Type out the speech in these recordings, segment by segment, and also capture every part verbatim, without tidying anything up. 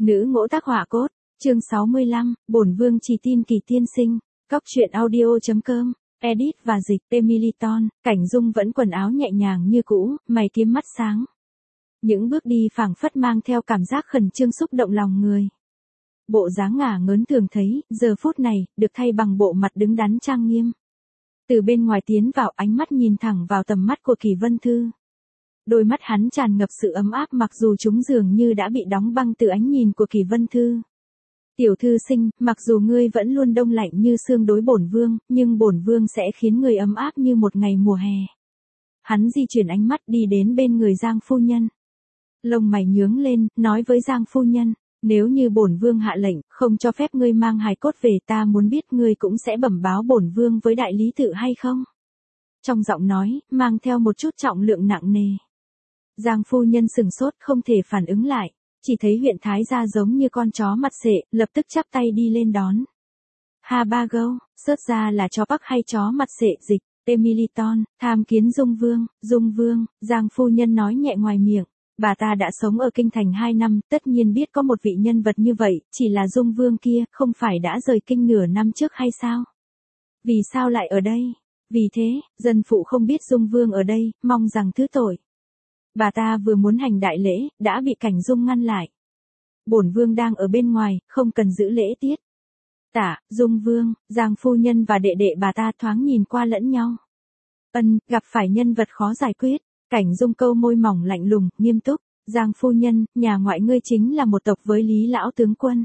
Nữ ngỗ tác họa cốt, chương sáu mươi lăm, bổn vương chỉ tin Kỳ tiên sinh. Cóc truyện audio.com, edit và dịch Emiliton. Cảnh Dung vẫn quần áo nhẹ nhàng như cũ, mày kiếm mắt sáng. Những bước đi phảng phất mang theo cảm giác khẩn trương xúc động lòng người. Bộ dáng ngả ngớn thường thấy, giờ phút này, được thay bằng bộ mặt đứng đắn trang nghiêm. Từ bên ngoài tiến vào, ánh mắt nhìn thẳng vào tầm mắt của Kỳ Vân Thư. Đôi mắt hắn tràn ngập sự ấm áp mặc dù chúng dường như đã bị đóng băng từ ánh nhìn của Kỳ Vân Thư. Tiểu thư sinh, mặc dù ngươi vẫn luôn đông lạnh như xương đối bổn vương, nhưng bổn vương sẽ khiến ngươi ấm áp như một ngày mùa hè. Hắn di chuyển ánh mắt đi đến bên người Giang phu nhân. Lông mày nhướng lên, nói với Giang phu nhân, nếu như bổn vương hạ lệnh, không cho phép ngươi mang hài cốt về, ta muốn biết ngươi cũng sẽ bẩm báo bổn vương với đại lý tự hay không? Trong giọng nói, mang theo một chút trọng lượng nặng nề. Giang phu nhân sừng sốt không thể phản ứng lại, chỉ thấy huyện thái gia giống như con chó mặt sệ, lập tức chắp tay đi lên đón. Ha ba gâu, sớt ra là chó Bắc hay chó mặt sệ dịch, Emiliton, tham kiến Dung Vương, Dung Vương, Giang phu nhân nói nhẹ ngoài miệng, bà ta đã sống ở kinh thành hai năm, tất nhiên biết có một vị nhân vật như vậy, chỉ là Dung Vương kia, không phải đã rời kinh nửa năm trước hay sao? Vì sao lại ở đây? Vì thế, dân phụ không biết Dung Vương ở đây, mong rằng thứ tội. Bà ta vừa muốn hành đại lễ, đã bị Cảnh Dung ngăn lại. Bổn vương đang ở bên ngoài, không cần giữ lễ tiết. Tả, Dung Vương, Giang phu nhân và đệ đệ bà ta thoáng nhìn qua lẫn nhau. Ân, gặp phải nhân vật khó giải quyết. Cảnh Dung câu môi mỏng lạnh lùng, nghiêm túc. Giang phu nhân, nhà ngoại ngươi chính là một tộc với Lý lão tướng quân.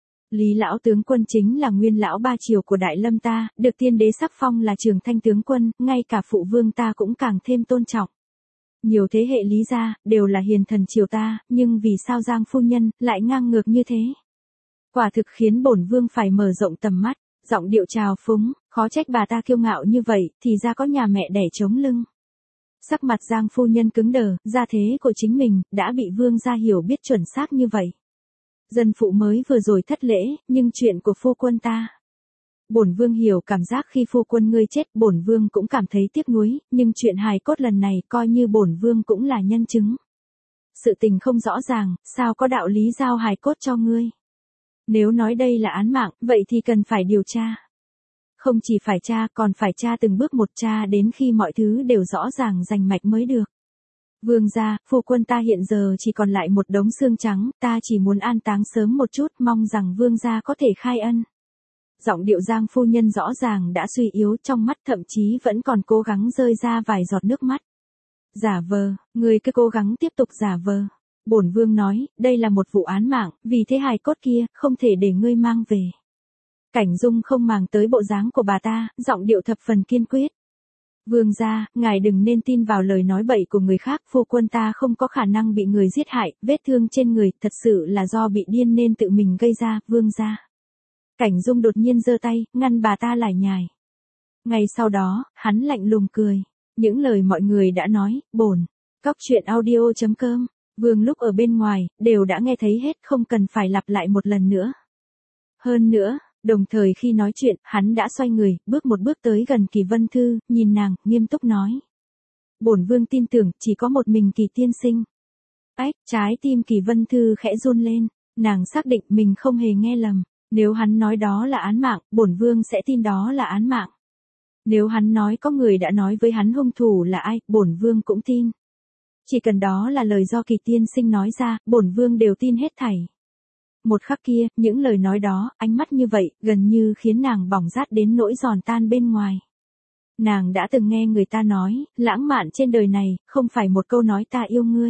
Lý lão tướng quân chính là nguyên lão ba triều của Đại Lâm ta, được tiên đế sắc phong là Trường Thanh tướng quân, ngay cả phụ vương ta cũng càng thêm tôn trọng. Nhiều thế hệ Lý gia, đều là hiền thần triều ta, nhưng vì sao Giang phu nhân, lại ngang ngược như thế? Quả thực khiến bổn vương phải mở rộng tầm mắt, giọng điệu trào phúng, khó trách bà ta kiêu ngạo như vậy, thì ra có nhà mẹ đẻ chống lưng. Sắc mặt Giang phu nhân cứng đờ, gia thế của chính mình, đã bị vương gia hiểu biết chuẩn xác như vậy. Dân phụ mới vừa rồi thất lễ, nhưng chuyện của phu quân ta. Bổn vương hiểu cảm giác khi phu quân ngươi chết, bổn vương cũng cảm thấy tiếc nuối, nhưng chuyện hài cốt lần này coi như bổn vương cũng là nhân chứng. Sự tình không rõ ràng, sao có đạo lý giao hài cốt cho ngươi? Nếu nói đây là án mạng, vậy thì cần phải điều tra. Không chỉ phải tra, còn phải tra từng bước một, tra đến khi mọi thứ đều rõ ràng rành mạch mới được. Vương gia, phu quân ta hiện giờ chỉ còn lại một đống xương trắng, ta chỉ muốn an táng sớm một chút, mong rằng vương gia có thể khai ân. Giọng điệu Giang phu nhân rõ ràng đã suy yếu, trong mắt thậm chí vẫn còn cố gắng rơi ra vài giọt nước mắt. Giả vờ, ngươi cứ cố gắng tiếp tục giả vờ. Bổn vương nói, đây là một vụ án mạng, vì thế hài cốt kia, không thể để ngươi mang về. Cảnh Dung không màng tới bộ dáng của bà ta, giọng điệu thập phần kiên quyết. Vương gia, ngài đừng nên tin vào lời nói bậy của người khác, phu quân ta không có khả năng bị người giết hại, vết thương trên người, thật sự là do bị điên nên tự mình gây ra, vương gia. Cảnh Dung đột nhiên giơ tay, ngăn bà ta lải nhải. Ngay sau đó, hắn lạnh lùng cười. Những lời mọi người đã nói, bổn. Cóc truyện audio.com, vương lúc ở bên ngoài, đều đã nghe thấy hết, không cần phải lặp lại một lần nữa. Hơn nữa, đồng thời khi nói chuyện, hắn đã xoay người, bước một bước tới gần Kỳ Vân Thư, nhìn nàng, nghiêm túc nói. Bổn vương tin tưởng, chỉ có một mình Kỳ tiên sinh. Ách, trái tim Kỳ Vân Thư khẽ run lên, nàng xác định mình không hề nghe lầm. Nếu hắn nói đó là án mạng, bổn vương sẽ tin đó là án mạng. Nếu hắn nói có người đã nói với hắn hung thủ là ai, bổn vương cũng tin. Chỉ cần đó là lời do Kỳ tiên sinh nói ra, bổn vương đều tin hết thảy. Một khắc kia, những lời nói đó, ánh mắt như vậy, gần như khiến nàng bỏng rát đến nỗi giòn tan bên ngoài. Nàng đã từng nghe người ta nói, lãng mạn trên đời này, không phải một câu nói ta yêu ngươi,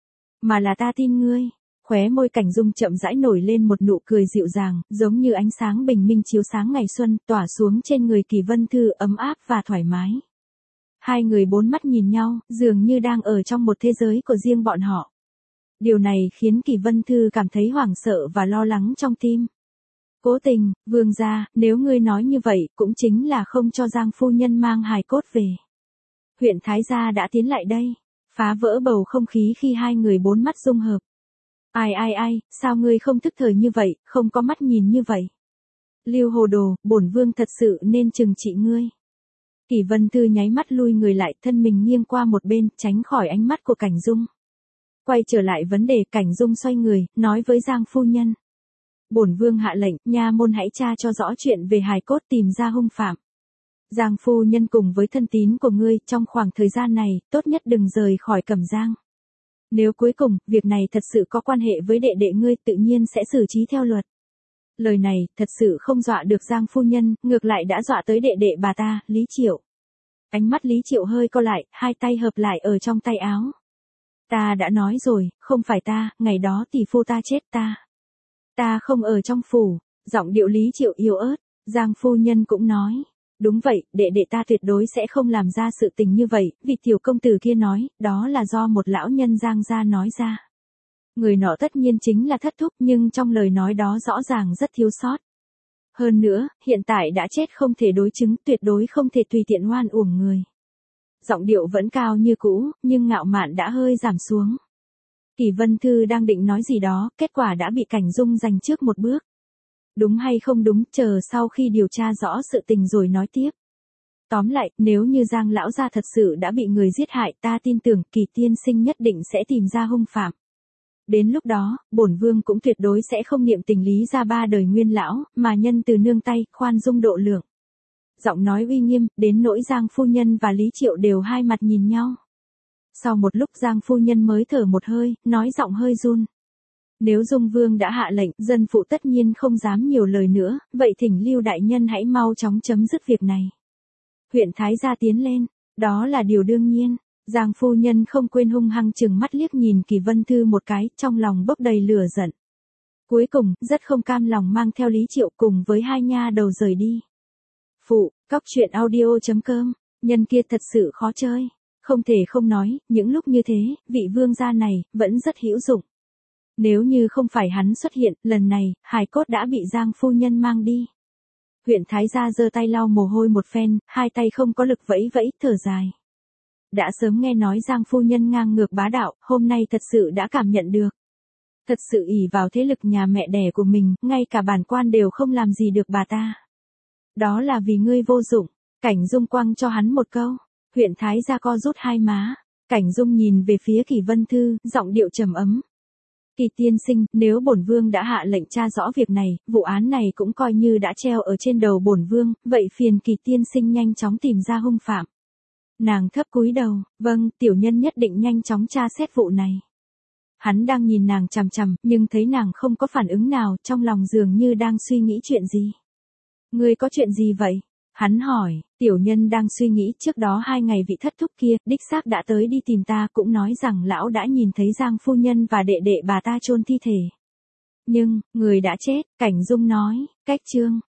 mà là ta tin ngươi. Khóe môi Cảnh Dung chậm rãi nổi lên một nụ cười dịu dàng, giống như ánh sáng bình minh chiếu sáng ngày xuân, tỏa xuống trên người Kỳ Vân Thư ấm áp và thoải mái. Hai người bốn mắt nhìn nhau, dường như đang ở trong một thế giới của riêng bọn họ. Điều này khiến Kỳ Vân Thư cảm thấy hoảng sợ và lo lắng trong tim. Cố tình, vương gia, nếu ngươi nói như vậy, cũng chính là không cho Giang phu nhân mang hài cốt về. Huyện thái gia đã tiến lại đây, phá vỡ bầu không khí khi hai người bốn mắt dung hợp. Ai ai ai, sao ngươi không thức thời như vậy, không có mắt nhìn như vậy? Lưu hồ đồ, bổn vương thật sự nên trừng trị ngươi. Kỳ Vân Thư nháy mắt lui người lại, thân mình nghiêng qua một bên, tránh khỏi ánh mắt của Cảnh Dung. Quay trở lại vấn đề, Cảnh Dung xoay người, nói với Giang phu nhân. Bổn vương hạ lệnh, nha môn hãy tra cho rõ chuyện về hài cốt, tìm ra hung phạm. Giang phu nhân cùng với thân tín của ngươi, trong khoảng thời gian này, tốt nhất đừng rời khỏi Cẩm Giang. Nếu cuối cùng, việc này thật sự có quan hệ với đệ đệ ngươi, tự nhiên sẽ xử trí theo luật. Lời này, thật sự không dọa được Giang phu nhân, ngược lại đã dọa tới đệ đệ bà ta, Lý Triệu. Ánh mắt Lý Triệu hơi co lại, hai tay hợp lại ở trong tay áo. Ta đã nói rồi, không phải ta, ngày đó tỷ phu ta chết ta. Ta không ở trong phủ, giọng điệu Lý Triệu yếu ớt, Giang phu nhân cũng nói. Đúng vậy, đệ đệ ta tuyệt đối sẽ không làm ra sự tình như vậy, vì tiểu công tử kia nói, đó là do một lão nhân Giang gia nói ra. Người nọ tất nhiên chính là Thất Thúc, nhưng trong lời nói đó rõ ràng rất thiếu sót. Hơn nữa, hiện tại đã chết không thể đối chứng, tuyệt đối không thể tùy tiện oan uổng người. Giọng điệu vẫn cao như cũ, nhưng ngạo mạn đã hơi giảm xuống. Kỳ Vân Thư đang định nói gì đó, kết quả đã bị Cảnh Dung giành trước một bước. Đúng hay không đúng, chờ sau khi điều tra rõ sự tình rồi nói tiếp. Tóm lại, nếu như Giang lão gia thật sự đã bị người giết hại, ta tin tưởng Kỳ tiên sinh nhất định sẽ tìm ra hung phạm. Đến lúc đó, bổn vương cũng tuyệt đối sẽ không niệm tình Lý gia ba đời nguyên lão, mà nhân từ nương tay, khoan dung độ lượng. Giọng nói uy nghiêm, đến nỗi Giang phu nhân và Lý Triệu đều hai mặt nhìn nhau. Sau một lúc Giang phu nhân mới thở một hơi, nói giọng hơi run. Nếu Dung Vương đã hạ lệnh, dân phụ tất nhiên không dám nhiều lời nữa, vậy thỉnh Lưu đại nhân hãy mau chóng chấm dứt việc này. Huyện Thái gia tiến lên, đó là điều đương nhiên. Giang phu nhân không quên hung hăng chừng mắt liếc nhìn Kỳ Vân Thư một cái, trong lòng bốc đầy lửa giận. Cuối cùng, rất không cam lòng mang theo Lý Triệu cùng với hai nha đầu rời đi. Phụ, cóc truyện audio chấm com, nhân kia thật sự khó chơi. Không thể không nói, những lúc như thế, vị vương gia này, vẫn rất hữu dụng. Nếu như không phải hắn xuất hiện, lần này, hài cốt đã bị Giang phu nhân mang đi. Huyện Thái gia giơ tay lau mồ hôi một phen, hai tay không có lực vẫy vẫy, thở dài. Đã sớm nghe nói Giang phu nhân ngang ngược bá đạo, hôm nay thật sự đã cảm nhận được. Thật sự ỷ vào thế lực nhà mẹ đẻ của mình, ngay cả bản quan đều không làm gì được bà ta. Đó là vì ngươi vô dụng. Cảnh Dung quăng cho hắn một câu. Huyện Thái gia co rút hai má. Cảnh Dung nhìn về phía Kỳ Vân Thư, giọng điệu trầm ấm. Kỳ tiên sinh, nếu bổn vương đã hạ lệnh tra rõ việc này, vụ án này cũng coi như đã treo ở trên đầu bổn vương, vậy phiền Kỳ tiên sinh nhanh chóng tìm ra hung phạm. Nàng thấp cúi đầu, vâng, tiểu nhân nhất định nhanh chóng tra xét vụ này. Hắn đang nhìn nàng chằm chằm, nhưng thấy nàng không có phản ứng nào, trong lòng dường như đang suy nghĩ chuyện gì. Ngươi có chuyện gì vậy? Hắn hỏi, tiểu nhân đang suy nghĩ trước đó hai ngày vị Thất Thúc kia, đích xác đã tới đi tìm ta, cũng nói rằng lão đã nhìn thấy Giang phu nhân và đệ đệ bà ta chôn thi thể. Nhưng, người đã chết, Cảnh Dung nói, cách chương.